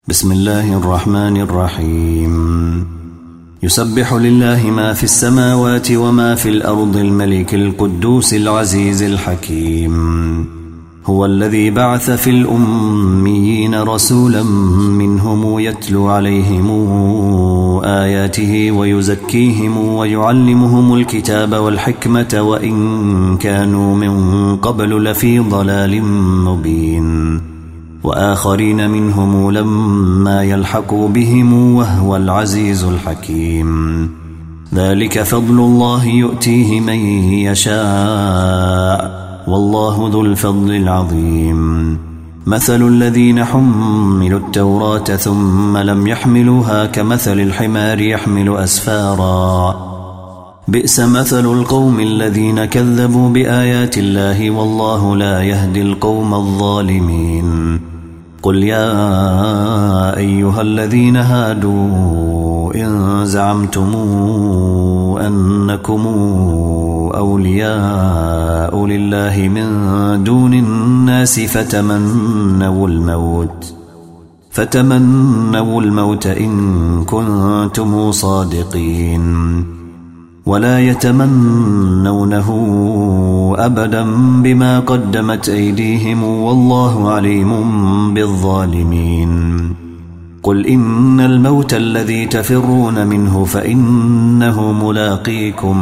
بسم الله الرحمن الرحيم. يسبح لله ما في السماوات وما في الأرض الملك القدوس العزيز الحكيم. هو الذي بعث في الأميين رسولا منهم يتلو عليهم آياته ويزكيهم ويعلمهم الكتاب والحكمة وإن كانوا من قبل لفي ضلال مبين، وآخرين منهم لما يلحقوا بهم وهو العزيز الحكيم. ذلك فضل الله يؤتيه من يشاء والله ذو الفضل العظيم. مثل الذين حملوا التوراة ثم لم يحملوها كمثل الحمار يحمل أسفارا، بئس مثل القوم الذين كذبوا بآيات الله والله لا يهدي القوم الظالمين. قل يا أيها الذين هادوا إن زعمتم أنكم أولياء لله من دون الناس فتمنوا الموت إن كنتم صادقين، ولا يتمنونه أبدا بما قدمت أيديهم والله عليم بالظالمين. قل إن الموت الذي تفرون منه فإنه ملاقيكم،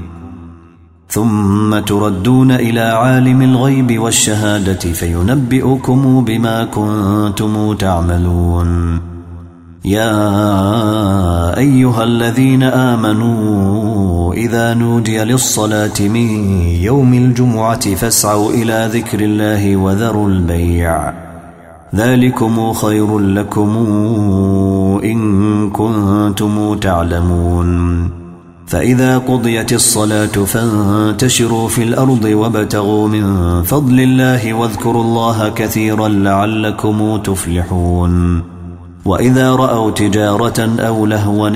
ثم تردون إلى عالم الغيب والشهادة فينبئكم بما كنتم تعملون. يا أيها الذين آمنوا إذا نودي للصلاة من يوم الجمعة فاسعوا إلى ذكر الله وذروا البيع، ذلكم خير لكم إن كنتم تعلمون. فإذا قضيت الصلاة فانتشروا في الأرض وابتغوا من فضل الله واذكروا الله كثيرا لعلكم تفلحون. وإذا رأوا تجارة أو لهوا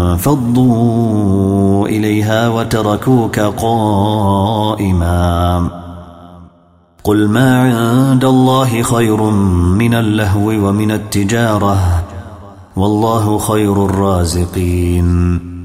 انفضوا إليها وتركوك قائما. قل ما عند الله خير من اللهو ومن التجارة والله خير الرازقين.